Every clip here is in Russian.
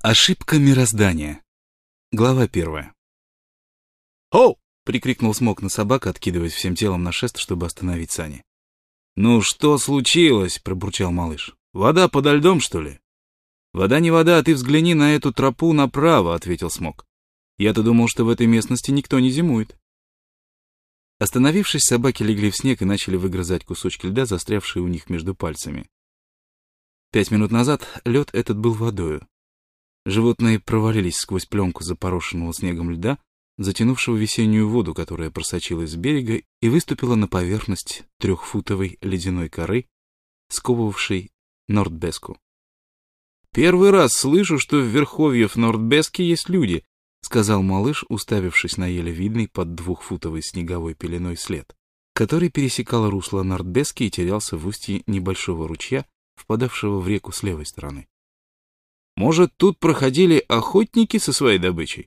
Ошибка мироздания. Глава 1. «Оу!» — прикрикнул Смок на собак, откидываясь всем телом на шест, чтобы остановить сани. «Ну что случилось?» — пробурчал малыш. «Вода подо льдом, что ли?» «Вода не вода, а ты взгляни на эту тропу направо», — ответил Смок. «Я-то думал, что в этой местности никто не зимует». Остановившись, собаки легли в снег и начали выгрызать кусочки льда, застрявшие у них между пальцами. 5 минут назад лед этот был водою. Животные провалились сквозь пленку запорошенного снегом льда, затянувшего весеннюю воду, которая просочилась с берега и выступила на поверхность 3-футовой ледяной коры, сковывавшей Нордбеску. «Первый раз слышу, что в верховьях Нордбески есть люди», — сказал малыш, уставившись на еле видный под 2-футовой снеговой пеленой след, который пересекал русло Нордбески и терялся в устье небольшого ручья, впадавшего в реку с левой стороны. «Может, тут проходили охотники со своей добычей?»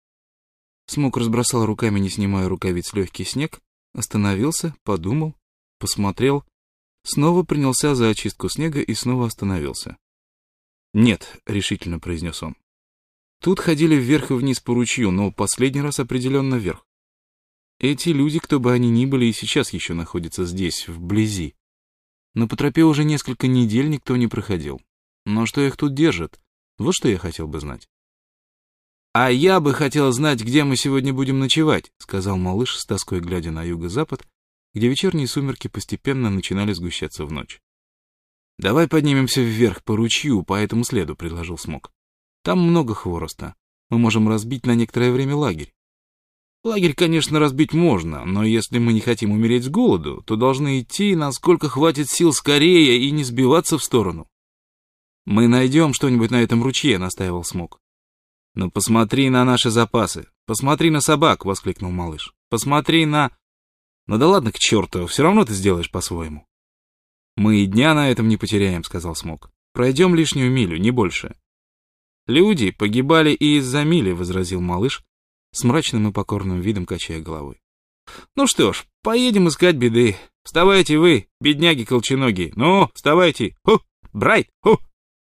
Смок разбросал руками, не снимая рукавиц, легкий снег, остановился, подумал, посмотрел, снова принялся за очистку снега и снова остановился. «Нет», — решительно произнес он. «Тут ходили вверх и вниз по ручью, но последний раз определенно вверх. Эти люди, кто бы они ни были, и сейчас еще находятся здесь, вблизи. Но по тропе уже несколько недель никто не проходил. Но что их тут держит? Вот что я хотел бы знать». «А я бы хотел знать, где мы сегодня будем ночевать», — сказал малыш с тоской, глядя на юго-запад, где вечерние сумерки постепенно начинали сгущаться в ночь. «Давай поднимемся вверх по ручью, по этому следу», — предложил Смок. «Там много хвороста. Мы можем разбить на некоторое время лагерь». «Лагерь, конечно, разбить можно, но если мы не хотим умереть с голоду, то должны идти, насколько хватит сил, скорее и не сбиваться в сторону». «Мы найдем что-нибудь на этом ручье», — настаивал Смок. «Ну посмотри на наши запасы, посмотри на собак», — воскликнул малыш. «Посмотри на...» «Ну да ладно к черту, все равно ты сделаешь по-своему». «Мы и дня на этом не потеряем», — сказал Смок. «Пройдем лишнюю милю, не больше». «Люди погибали и из-за мили», — возразил малыш, с мрачным и покорным видом качая головой. «Ну что ж, поедем искать беды. Вставайте вы, бедняги колченогие. Ну, вставайте. Ху! Брайт! Ху!»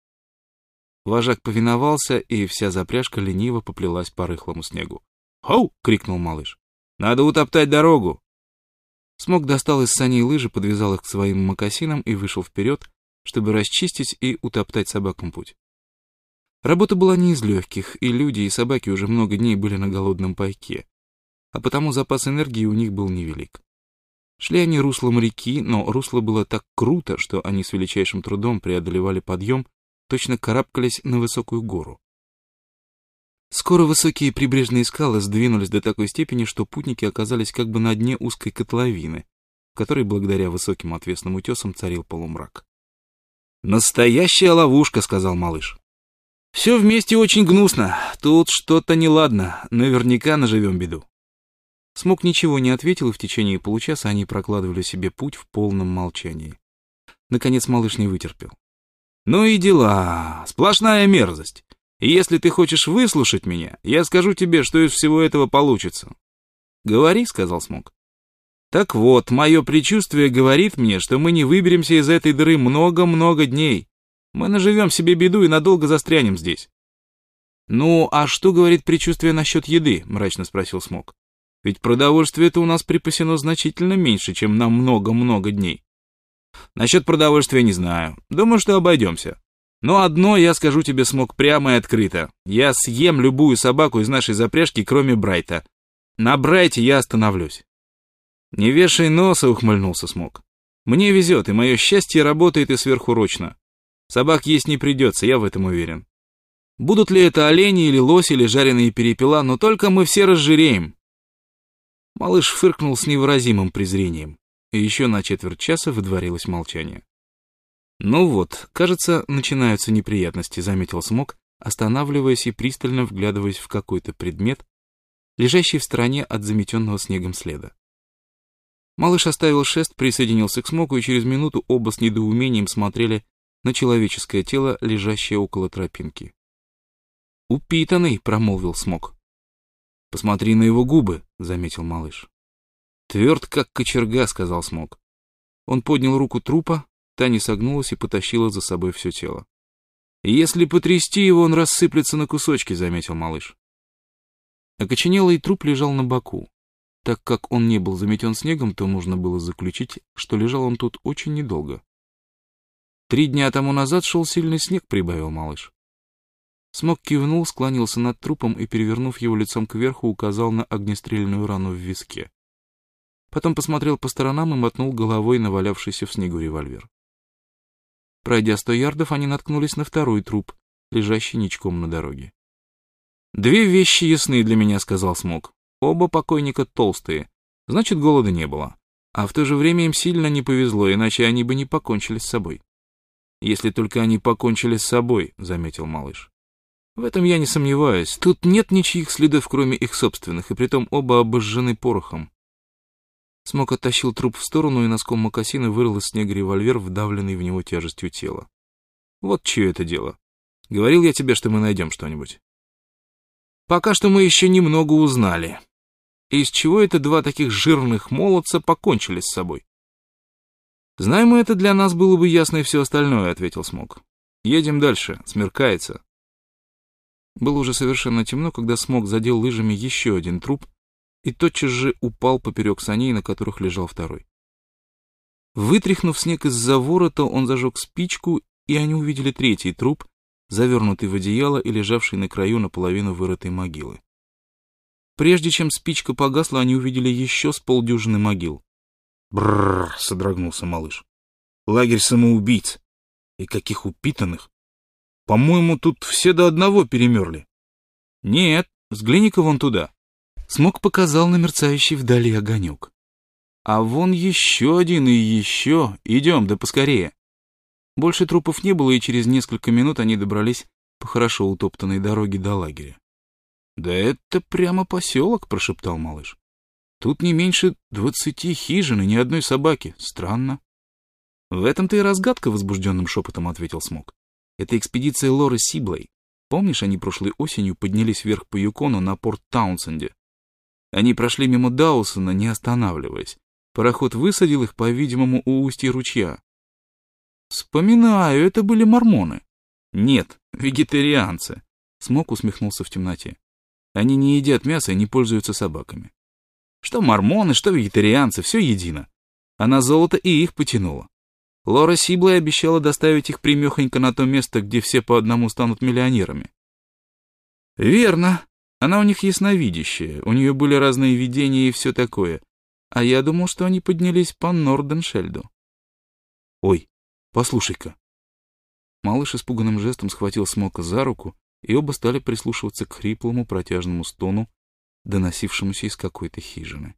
Вожак повиновался, и вся запряжка лениво поплелась по рыхлому снегу. «Хоу!» — крикнул малыш. «Надо утоптать дорогу!» Смок достал из саней лыжи, подвязал их к своим мокасинам и вышел вперед, чтобы расчистить и утоптать собакам путь. Работа была не из легких, и люди, и собаки уже много дней были на голодном пайке, а потому запас энергии у них был невелик. Шли они руслом реки, но русло было так круто, что они с величайшим трудом преодолевали подъем, точно карабкались на высокую гору. Скоро высокие прибрежные скалы сдвинулись до такой степени, что путники оказались как бы на дне узкой котловины, в которой благодаря высоким отвесным утесам царил полумрак. «Настоящая ловушка», — сказал малыш. «Все вместе очень гнусно, тут что-то неладно, наверняка наживем беду». Смок ничего не ответил, и в течение получаса они прокладывали себе путь в полном молчании. Наконец малыш не вытерпел. «Ну и дела, сплошная мерзость. И если ты хочешь выслушать меня, я скажу тебе, что из всего этого получится». «Говори», — сказал Смок. «Так вот, мое предчувствие говорит мне, что мы не выберемся из этой дыры много-много дней. Мы наживем себе беду и надолго застрянем здесь». «Ну, а что говорит предчувствие насчет еды?» — мрачно спросил Смок. «Ведь продовольствие-то у нас припасено значительно меньше, чем на много-много дней». «Насчет продовольствия не знаю. Думаю, что обойдемся. Но одно я скажу тебе, Смок, прямо и открыто. Я съем любую собаку из нашей запряжки, кроме Брайта. На Брайте я остановлюсь». «Не вешай носа», — ухмыльнулся Смок. «Мне везет, и мое счастье работает и сверхурочно. Собак есть не придется, я в этом уверен. Будут ли это олени или лоси или жареные перепела, но только мы все разжиреем». Малыш фыркнул с невыразимым презрением, и еще на четверть часа выдворилось молчание. «Ну вот, кажется, начинаются неприятности», — заметил Смок, останавливаясь и пристально вглядываясь в какой-то предмет, лежащий в стороне от заметенного снегом следа. Малыш оставил шест, присоединился к Смоку, и через минуту оба с недоумением смотрели на человеческое тело, лежащее около тропинки. «Упитанный», — промолвил Смок. «Посмотри на его губы», — заметил малыш. «Тверд, как кочерга», — сказал Смок. Он поднял руку трупа, та не согнулась и потащила за собой все тело. «Если потрясти его, он рассыплется на кусочки», — заметил малыш. Окоченелый труп лежал на боку. Так как он не был заметен снегом, то можно было заключить, что лежал он тут очень недолго. 3 дня тому назад шел сильный снег, — прибавил малыш. Смок кивнул, склонился над трупом и, перевернув его лицом кверху, указал на огнестрельную рану в виске. Потом посмотрел по сторонам и мотнул головой на валявшийся в снегу револьвер. Пройдя 100 ярдов, они наткнулись на второй труп, лежащий ничком на дороге. «2 вещи ясны для меня», — сказал Смок. «Оба покойника толстые, значит, голода не было. А в то же время им сильно не повезло, иначе они бы не покончили с собой». «Если только они покончили с собой», — заметил малыш. «В этом я не сомневаюсь. Тут нет ничьих следов, кроме их собственных, и притом оба обожжены порохом». Смок оттащил труп в сторону и носком мокасина вырыл из снега револьвер, вдавленный в него тяжестью тела. «Вот чье это дело. Говорил я тебе, что мы найдем что-нибудь». «Пока что мы еще немного узнали. Из чего это 2 таких жирных молодца покончили с собой?» «Знаем мы это, для нас было бы ясно и все остальное», — ответил Смок. «Едем дальше, смеркается». Было уже совершенно темно, когда Смок задел лыжами еще один труп и тотчас же упал поперек саней, на которых лежал второй. Вытряхнув снег из-за ворота, он зажег спичку, и они увидели 3-й труп, завернутый в одеяло и лежавший на краю наполовину вырытой могилы. Прежде чем спичка погасла, они увидели еще с полдюжины могил. «Брррр!» — содрогнулся малыш. «Лагерь самоубийц! И каких упитанных! По-моему, тут все до одного перемерли». «Нет, взгляни-ка вон туда». Смок показал на мерцающий вдали огонек. «А вон еще один и еще. Идем, да поскорее». Больше трупов не было, и через несколько минут они добрались по хорошо утоптанной дороге до лагеря. «Да это прямо поселок», — прошептал малыш. «Тут не меньше 20 хижин и ни одной собаки. Странно». «В этом-то и разгадка», — возбужденным шепотом ответил Смок. «Это экспедиция Лоры Сиблей. Помнишь, они прошлой осенью поднялись вверх по Юкону на порт Таунсенде? Они прошли мимо Даусона, не останавливаясь. Пароход высадил их, по-видимому, у устья ручья». «Вспоминаю, это были мормоны». «Нет, вегетарианцы», — Смок усмехнулся в темноте. «Они не едят мясо и не пользуются собаками. Что мормоны, что вегетарианцы, все едино. А на золото и их потянуло. Лора Сиблей обещала доставить их примехонько на то место, где все по одному станут миллионерами». «Верно. Она у них ясновидящая, у нее были разные видения и все такое. А я думал, что они поднялись по Норденшельду». «Ой, послушай-ка». Малыш испуганным жестом схватил Смока за руку, и оба стали прислушиваться к хриплому протяжному стону, доносившемуся из какой-то хижины.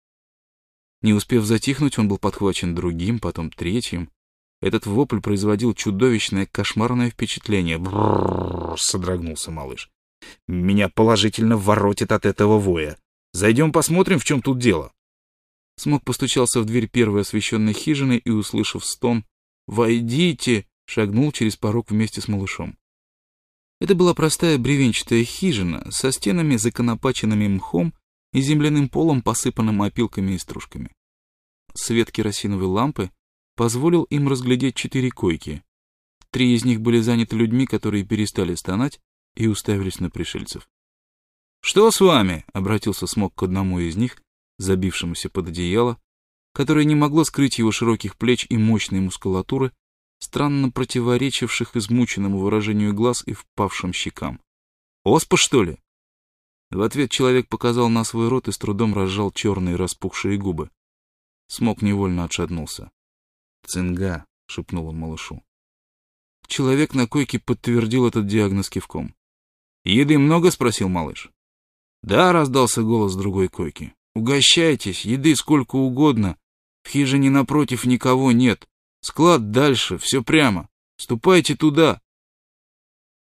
Не успев затихнуть, он был подхвачен другим, потом 3-м. Этот вопль производил чудовищное, кошмарное впечатление. «Брррр!» — содрогнулся малыш. «Меня положительно воротит от этого воя. Зайдем посмотрим, в чем тут дело». Смок постучался в дверь первой освещенной хижины и, услышав стон «Войдите!», шагнул через порог вместе с малышом. Это была простая бревенчатая хижина со стенами, законопаченными мхом, и земляным полом, посыпанным опилками и стружками. Свет керосиновой лампы позволил им разглядеть 4 койки. 3 из них были заняты людьми, которые перестали стонать и уставились на пришельцев. «Что с вами?» — обратился Смок к одному из них, забившемуся под одеяло, которое не могло скрыть его широких плеч и мощной мускулатуры, странно противоречивших измученному выражению глаз и впавшим щекам. «Оспа, что ли?» В ответ человек показал на свой рот и с трудом разжал черные распухшие губы. Смок невольно отшатнулся. «Цинга», — шепнул он малышу. Человек на койке подтвердил этот диагноз кивком. «Еды много?» — спросил малыш. «Да», — раздался голос с другой койки. «Угощайтесь, еды сколько угодно. В хижине напротив никого нет. Склад дальше, все прямо. Ступайте туда».